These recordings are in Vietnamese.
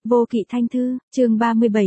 Vô Kỵ Thanh Thư, chương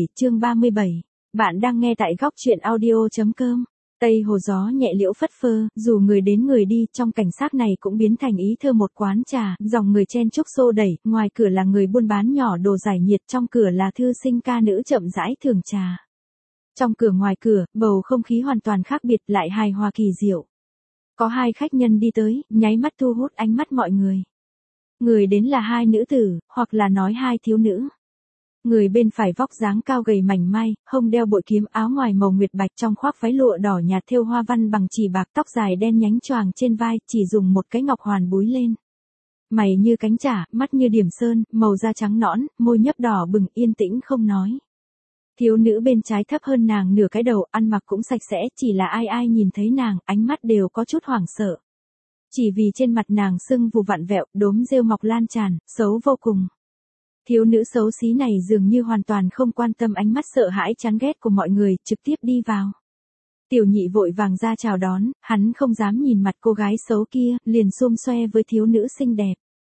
37. Bạn đang nghe tại góc truyện audio.com. Tây hồ gió nhẹ liễu phất phơ, dù người đến người đi, trong cảnh sát này cũng biến thành ý thơ một quán trà, dòng người chen chúc xô đẩy, ngoài cửa là người buôn bán nhỏ đồ giải nhiệt, trong cửa là thư sinh ca nữ chậm rãi thưởng trà. Trong cửa ngoài cửa, bầu không khí hoàn toàn khác biệt lại hài hòa kỳ diệu. Có hai khách nhân đi tới, nháy mắt thu hút ánh mắt mọi người. Người đến là hai nữ tử, hoặc là nói hai thiếu nữ. Người bên phải vóc dáng cao gầy mảnh mai, hông đeo bội kiếm, áo ngoài màu nguyệt bạch, trong khoác váy lụa đỏ nhạt thêu hoa văn bằng chỉ bạc, tóc dài đen nhánh choàng trên vai, chỉ dùng một cái ngọc hoàn búi lên. Mày như cánh chả, mắt như điểm sơn, màu da trắng nõn, môi nhấp đỏ bừng, yên tĩnh không nói. Thiếu nữ bên trái thấp hơn nàng nửa cái đầu, ăn mặc cũng sạch sẽ, chỉ là ai nhìn thấy nàng, ánh mắt đều có chút hoảng sợ. Chỉ vì trên mặt nàng sưng vù vặn vẹo, đốm rêu mọc lan tràn, xấu vô cùng. Thiếu nữ xấu xí này dường như hoàn toàn không quan tâm ánh mắt sợ hãi chán ghét của mọi người, trực tiếp đi vào. Tiểu Nhị vội vàng ra chào đón, hắn không dám nhìn mặt cô gái xấu kia, liền xum xoe với thiếu nữ xinh đẹp.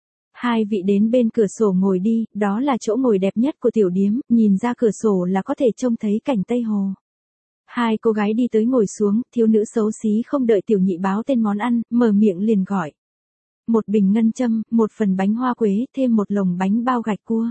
Hai vị đến bên cửa sổ ngồi đi, đó là chỗ ngồi đẹp nhất của tiểu điếm, nhìn ra cửa sổ là có thể trông thấy cảnh Tây Hồ. Hai cô gái đi tới ngồi xuống, thiếu nữ xấu xí không đợi Tiểu Nhị báo tên món ăn, mở miệng liền gọi. Một bình ngân châm, một phần bánh hoa quế, thêm một lồng bánh bao gạch cua.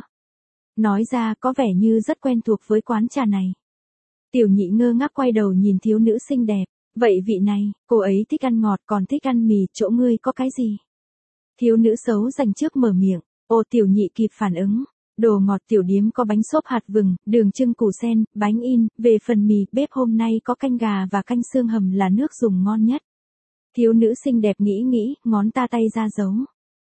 Nói ra có vẻ như rất quen thuộc với quán trà này. Tiểu Nhị ngơ ngác quay đầu nhìn thiếu nữ xinh đẹp. Vậy vị này, cô ấy thích ăn ngọt còn thích ăn mì, chỗ ngươi có cái gì? Thiếu nữ xấu dành trước mở miệng. Ô, Tiểu Nhị kịp phản ứng. Đồ ngọt tiểu điếm có bánh xốp hạt vừng, đường trưng củ sen, bánh in, về phần mì, bếp hôm nay có canh gà và canh xương hầm là nước dùng ngon nhất. Thiếu nữ xinh đẹp nghĩ, ngón tay ra dấu.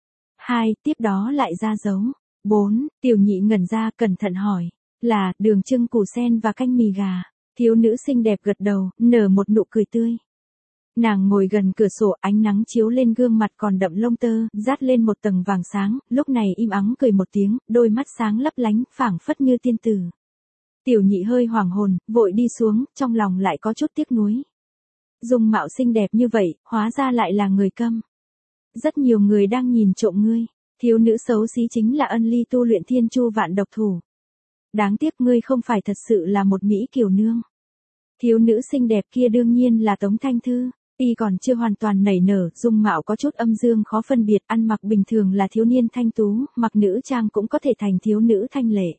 2, tiếp đó lại ra dấu. 4, Tiểu Nhị ngẩn ra cẩn thận hỏi. Là, đường trưng củ sen và canh mì gà. Thiếu nữ xinh đẹp gật đầu, nở một nụ cười tươi. Nàng ngồi gần cửa sổ, ánh nắng chiếu lên gương mặt còn đậm lông tơ, dát lên một tầng vàng sáng, lúc này im ắng cười một tiếng, đôi mắt sáng lấp lánh, phảng phất như tiên tử. Tiểu Nhị hơi hoảng hồn, vội đi xuống, trong lòng lại có chút tiếc nuối. Dung mạo xinh đẹp như vậy, hóa ra lại là người câm. Rất nhiều người đang nhìn trộm ngươi. Thiếu nữ xấu xí chính là Ân Ly tu luyện thiên chu vạn độc thủ. Đáng tiếc ngươi không phải thật sự là một mỹ kiều nương. Thiếu nữ xinh đẹp kia đương nhiên là Tống Thanh Thư. Y còn chưa hoàn toàn nảy nở, dung mạo có chút âm dương khó phân biệt, ăn mặc bình thường là thiếu niên thanh tú, mặc nữ trang cũng có thể thành thiếu nữ thanh lệ.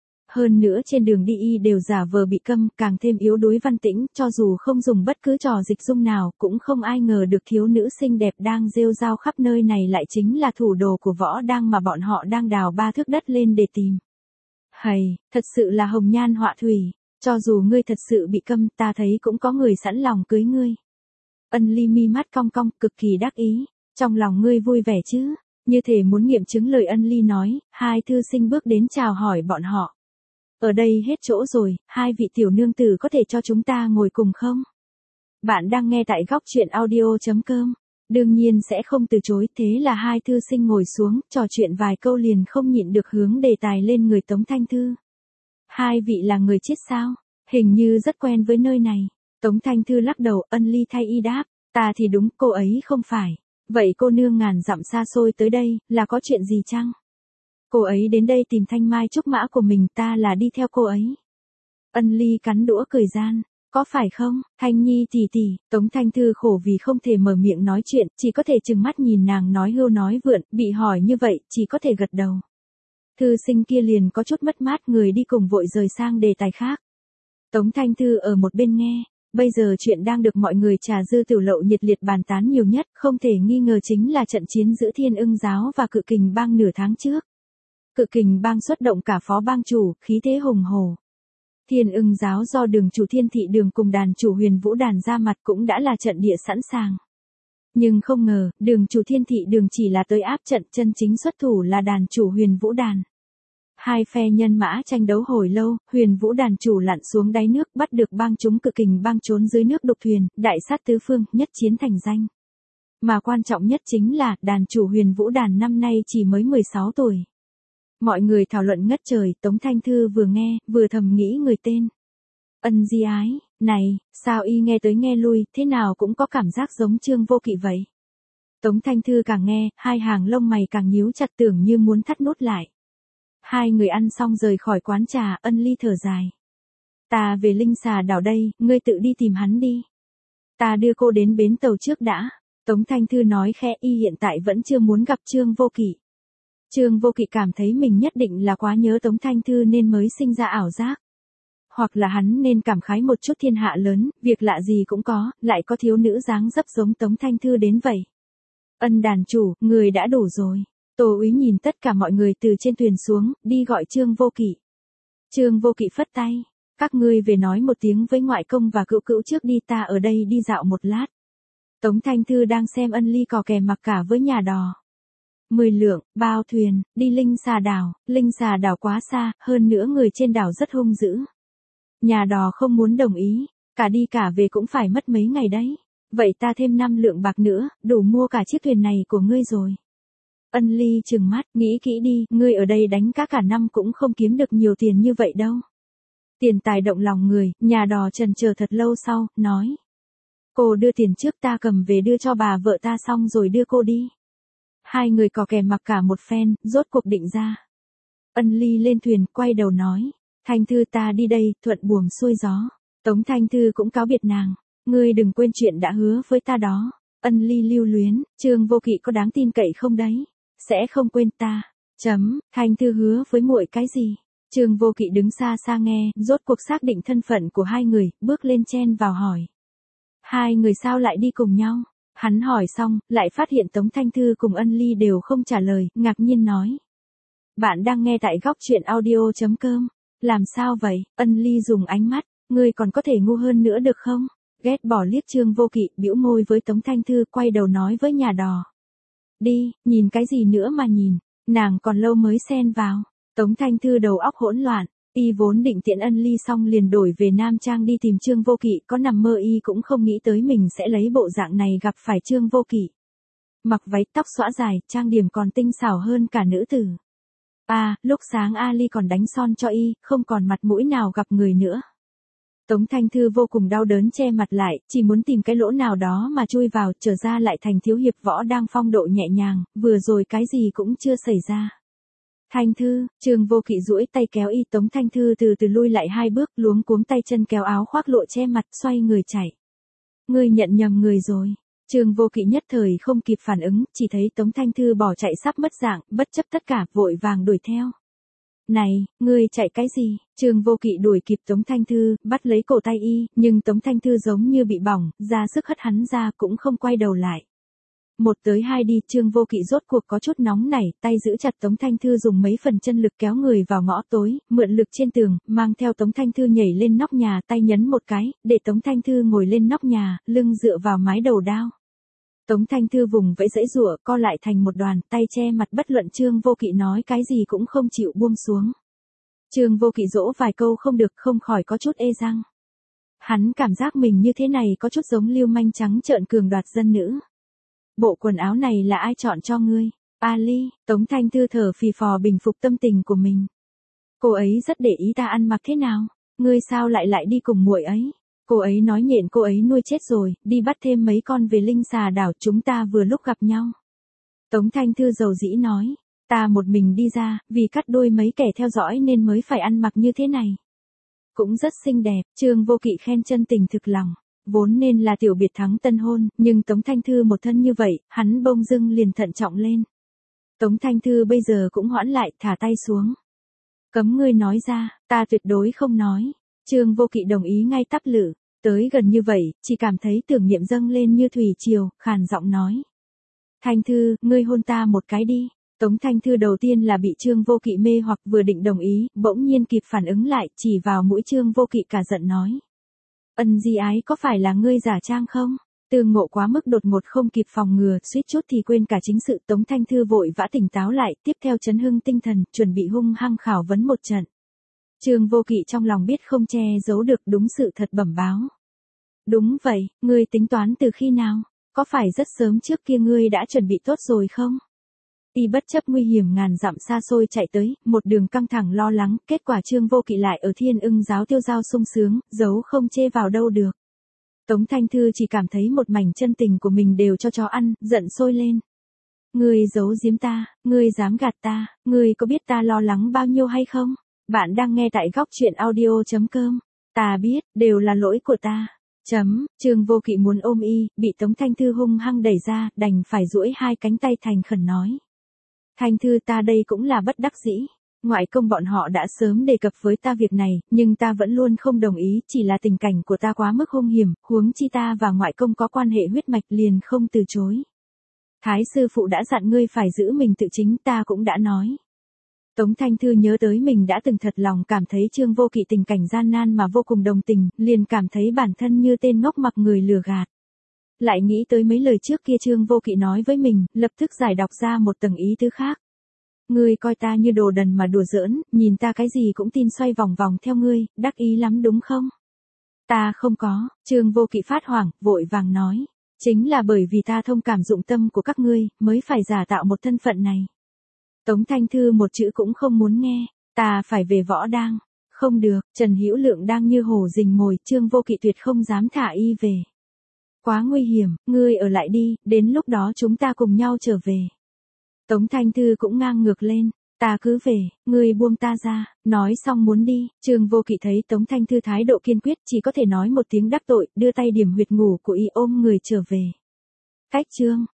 Hơn nữa trên đường đi y đều giả vờ bị câm, càng thêm yếu đuối văn tĩnh, cho dù không dùng bất cứ trò dịch dung nào, cũng không ai ngờ được thiếu nữ xinh đẹp đang rêu rao khắp nơi này lại chính là thủ đồ của Võ Đang mà bọn họ đang đào 3 thước đất lên để tìm. Hầy, thật sự là hồng nhan họa thủy, cho dù ngươi thật sự bị câm, ta thấy cũng có người sẵn lòng cưới ngươi. Ân Ly mi mắt cong cong, cực kỳ đắc ý. Trong lòng ngươi vui vẻ chứ? Như thể muốn nghiệm chứng lời Ân Ly nói, hai thư sinh bước đến chào hỏi bọn họ. Ở đây hết chỗ rồi, hai vị tiểu nương tử có thể cho chúng ta ngồi cùng không? Bạn đang nghe tại góc truyện audio.com. Đương nhiên sẽ không từ chối, thế là hai thư sinh ngồi xuống, trò chuyện vài câu liền không nhịn được hướng đề tài lên người Tống Thanh Thư. Hai vị là người chết sao? Hình như rất quen với nơi này. Tống Thanh Thư lắc đầu, Ân Ly thay y đáp, ta thì đúng, cô ấy không phải. Vậy cô nương ngàn dặm xa xôi tới đây, là có chuyện gì chăng? Cô ấy đến đây tìm Thanh Mai trúc mã của mình, ta là đi theo cô ấy. Ân Ly cắn đũa cười gian, có phải không, Thanh Nhi tỷ tỷ. Tống Thanh Thư khổ vì không thể mở miệng nói chuyện, chỉ có thể trừng mắt nhìn nàng nói hưu nói vượn, bị hỏi như vậy, chỉ có thể gật đầu. Thư sinh kia liền có chút mất mát, người đi cùng vội rời sang đề tài khác. Tống Thanh Thư ở một bên nghe. Bây giờ chuyện đang được mọi người trà dư tiểu lậu nhiệt liệt bàn tán nhiều nhất, không thể nghi ngờ chính là trận chiến giữa Thiên Ưng giáo và Cự Kình bang nửa tháng trước. Cự Kình bang xuất động cả phó bang chủ, khí thế hùng hổ. Thiên Ưng giáo do đường chủ Thiên Thị Đường cùng đàn chủ Huyền Vũ đàn ra mặt cũng đã là trận địa sẵn sàng. Nhưng không ngờ, đường chủ Thiên Thị Đường chỉ là tới áp trận, chân chính xuất thủ là đàn chủ Huyền Vũ đàn. Hai phe nhân mã tranh đấu hồi lâu, Huyền Vũ đàn chủ lặn xuống đáy nước, bắt được bang chúng Cự Kình bang trốn dưới nước đục thuyền, đại sát tứ phương, nhất chiến thành danh. Mà quan trọng nhất chính là, đàn chủ Huyền Vũ đàn năm nay chỉ mới 16 tuổi. Mọi người thảo luận ngất trời, Tống Thanh Thư vừa nghe, vừa thầm nghĩ người tên. Ân Di Ái, này, sao y nghe tới nghe lui, thế nào cũng có cảm giác giống Trương Vô Kỵ vậy. Tống Thanh Thư càng nghe, hai hàng lông mày càng nhíu chặt tưởng như muốn thắt nút lại. Hai người ăn xong rời khỏi quán trà, Ân Ly thở dài. Ta về Linh Xà đảo đây, ngươi tự đi tìm hắn đi. Ta đưa cô đến bến tàu trước đã. Tống Thanh Thư nói khẽ, y hiện tại vẫn chưa muốn gặp Trương Vô Kỵ. Trương Vô Kỵ cảm thấy mình nhất định là quá nhớ Tống Thanh Thư nên mới sinh ra ảo giác. Hoặc là hắn nên cảm khái một chút thiên hạ lớn, việc lạ gì cũng có, lại có thiếu nữ dáng dấp giống Tống Thanh Thư đến vậy. Ân đàn chủ, người đã đủ rồi. Tô Úy nhìn tất cả mọi người từ trên thuyền xuống, đi gọi Trương Vô Kỵ. Trương Vô Kỵ phất tay. Các ngươi về nói một tiếng với ngoại công và cữu cữu trước đi, ta ở đây đi dạo một lát. Tống Thanh Thư đang xem Ân Ly cò kè mặc cả với nhà đò. 10 lượng, bao thuyền, đi Linh Xà đảo quá xa, hơn nữa người trên đảo rất hung dữ. Nhà đò không muốn đồng ý, cả đi cả về cũng phải mất mấy ngày đấy. Vậy ta thêm 5 lượng bạc nữa, đủ mua cả chiếc thuyền này của ngươi rồi. Ân Ly trừng mắt, nghĩ kỹ đi, ngươi ở đây đánh cá cả năm cũng không kiếm được nhiều tiền như vậy đâu. Tiền tài động lòng người, nhà đò chần chờ thật lâu sau, nói. Cô đưa tiền trước, ta cầm về đưa cho bà vợ ta xong rồi đưa cô đi. Hai người cò kè mặc cả một phen, rốt cuộc định ra. Ân Ly lên thuyền, quay đầu nói. Thanh Thư, ta đi đây, thuận buồm xuôi gió. Tống Thanh Thư cũng cáo biệt nàng. Ngươi đừng quên chuyện đã hứa với ta đó. Ân Ly lưu luyến, Trương Vô Kỵ có đáng tin cậy không đấy? Sẽ không quên ta. Thanh Thư hứa với muội cái gì? Trương Vô Kỵ đứng xa xa nghe, rốt cuộc xác định thân phận của hai người, bước lên chen vào hỏi. Hai người sao lại đi cùng nhau? Hắn hỏi xong, lại phát hiện Tống Thanh Thư cùng Ân Ly đều không trả lời, ngạc nhiên nói. Bạn đang nghe tại góc truyện audio.com. Làm sao vậy? Ân Ly dùng ánh mắt, ngươi còn có thể ngu hơn nữa được không? Ghét bỏ liếc Trương Vô Kỵ, bĩu môi với Tống Thanh Thư, quay đầu nói với nhà đò. Đi, nhìn cái gì nữa mà nhìn, nàng còn lâu mới xen vào. Tống Thanh Thư đầu óc hỗn loạn, y vốn định tiễn Ân Ly xong liền đổi về Nam Trang đi tìm Trương Vô Kỵ, có nằm mơ y cũng không nghĩ tới mình sẽ lấy bộ dạng này gặp phải Trương Vô Kỵ. Mặc váy tóc xõa dài, trang điểm còn tinh xảo hơn cả nữ tử. Lúc sáng Ali còn đánh son cho y, không còn mặt mũi nào gặp người nữa. Tống Thanh Thư vô cùng đau đớn che mặt lại, chỉ muốn tìm cái lỗ nào đó mà chui vào, trở ra lại thành thiếu hiệp võ đang phong độ nhẹ nhàng, vừa rồi cái gì cũng chưa xảy ra. Thanh Thư, Trương Vô Kỵ duỗi tay kéo y, Tống Thanh Thư từ từ lui lại 2 bước, luống cuống tay chân kéo áo khoác lộ che mặt, xoay người chạy. Ngươi nhận nhầm người rồi. Trương Vô Kỵ nhất thời không kịp phản ứng, chỉ thấy Tống Thanh Thư bỏ chạy sắp mất dạng, bất chấp tất cả, vội vàng đuổi theo. Này, ngươi chạy cái gì? Trương Vô Kỵ đuổi kịp Tống Thanh Thư, bắt lấy cổ tay y, nhưng Tống Thanh Thư giống như bị bỏng, ra sức hất hắn ra cũng không quay đầu lại. 1 tới 2 đi, Trương Vô Kỵ rốt cuộc có chút nóng nảy, tay giữ chặt Tống Thanh Thư dùng mấy phần chân lực kéo người vào ngõ tối, mượn lực trên tường, mang theo Tống Thanh Thư nhảy lên nóc nhà, tay nhấn một cái, để Tống Thanh Thư ngồi lên nóc nhà, lưng dựa vào mái đầu đao. Tống Thanh Thư vùng vẫy giãy giụa, co lại thành một đoàn, tay che mặt bất luận Trương Vô Kỵ nói cái gì cũng không chịu buông xuống. Trương Vô Kỵ dỗ vài câu không được, không khỏi có chút ê răng. Hắn cảm giác mình như thế này có chút giống lưu manh trắng trợn cường đoạt dân nữ. Bộ quần áo này là ai chọn cho ngươi? Ali, Tống Thanh Thư thở phì phò bình phục tâm tình của mình. Cô ấy rất để ý ta ăn mặc thế nào, ngươi sao lại đi cùng muội ấy? Cô ấy nói nhện cô ấy nuôi chết rồi, đi bắt thêm mấy con về Linh Xà đảo, chúng ta vừa lúc gặp nhau. Tống Thanh Thư dầu dĩ nói, ta một mình đi ra, vì cắt đuôi mấy kẻ theo dõi nên mới phải ăn mặc như thế này. Cũng rất xinh đẹp, Trương Vô Kỵ khen chân tình thực lòng. Vốn nên là tiểu biệt thắng tân hôn, nhưng Tống Thanh Thư một thân như vậy, hắn bông dưng liền thận trọng lên. Tống Thanh Thư bây giờ cũng hoãn lại, thả tay xuống. Cấm ngươi nói ra, ta tuyệt đối không nói. Trương Vô Kỵ đồng ý ngay tắp lự, tới gần như vậy, chỉ cảm thấy tưởng niệm dâng lên như thủy triều, khàn giọng nói. Thanh Thư, ngươi hôn ta một cái đi. Tống Thanh Thư đầu tiên là bị Trương Vô Kỵ mê hoặc vừa định đồng ý, bỗng nhiên kịp phản ứng lại, chỉ vào mũi Trương Vô Kỵ cả giận nói. Ân di ái, có phải là ngươi giả trang không? Tương ngộ quá mức đột ngột không kịp phòng ngừa, suýt chút thì quên cả chính sự. Tống Thanh Thư vội vã tỉnh táo lại, tiếp theo chấn hưng tinh thần, chuẩn bị hung hăng khảo vấn một trận. Trương Vô Kỵ trong lòng biết không che giấu được, đúng sự thật bẩm báo. Đúng vậy, ngươi tính toán từ khi nào? Có phải rất sớm trước kia ngươi đã chuẩn bị tốt rồi không? Y bất chấp nguy hiểm ngàn dặm xa xôi chạy tới, một đường căng thẳng lo lắng, kết quả Trương Vô Kỵ lại ở Thiên Ưng giáo tiêu giao sung sướng, giấu không chê vào đâu được. Tống Thanh Thư chỉ cảm thấy một mảnh chân tình của mình đều cho chó ăn, giận sôi lên. Ngươi giấu giếm ta, ngươi dám gạt ta, ngươi có biết ta lo lắng bao nhiêu hay không? Bạn đang nghe tại góc chuyện audio.com. Ta biết, đều là lỗi của ta. Trương Vô Kỵ muốn ôm y, bị Tống Thanh Thư hung hăng đẩy ra, đành phải duỗi hai cánh tay thành khẩn nói. Thanh Thư, ta đây cũng là bất đắc dĩ. Ngoại công bọn họ đã sớm đề cập với ta việc này, nhưng ta vẫn luôn không đồng ý, chỉ là tình cảnh của ta quá mức hung hiểm, huống chi ta và ngoại công có quan hệ huyết mạch liền không từ chối. Thái sư phụ đã dặn ngươi phải giữ mình tự chính, ta cũng đã nói. Tống Thanh Thư nhớ tới mình đã từng thật lòng cảm thấy Trương Vô Kỵ tình cảnh gian nan mà vô cùng đồng tình, liền cảm thấy bản thân như tên ngốc mặc người lừa gạt. Lại nghĩ tới mấy lời trước kia Trương Vô Kỵ nói với mình, lập tức giải đọc ra một tầng ý tứ khác. Ngươi coi ta như đồ đần mà đùa giỡn, nhìn ta cái gì cũng tin xoay vòng vòng theo ngươi, đắc ý lắm đúng không? Ta không có, Trương Vô Kỵ phát hoảng, vội vàng nói. Chính là bởi vì ta thông cảm dụng tâm của các ngươi, mới phải giả tạo một thân phận này. Tống Thanh Thư một chữ cũng không muốn nghe, ta phải về Võ Đang. Không được, Trần Hữu Lượng đang như hổ rình mồi, Trương Vô Kỵ tuyệt không dám thả y về. Quá nguy hiểm, ngươi ở lại đi, đến lúc đó chúng ta cùng nhau trở về. Tống Thanh Thư cũng ngang ngược lên, ta cứ về, ngươi buông ta ra, nói xong muốn đi, Trương Vô Kỵ thấy Tống Thanh Thư thái độ kiên quyết chỉ có thể nói một tiếng đắc tội, đưa tay điểm huyệt ngủ của y ôm người trở về. Cách Trương,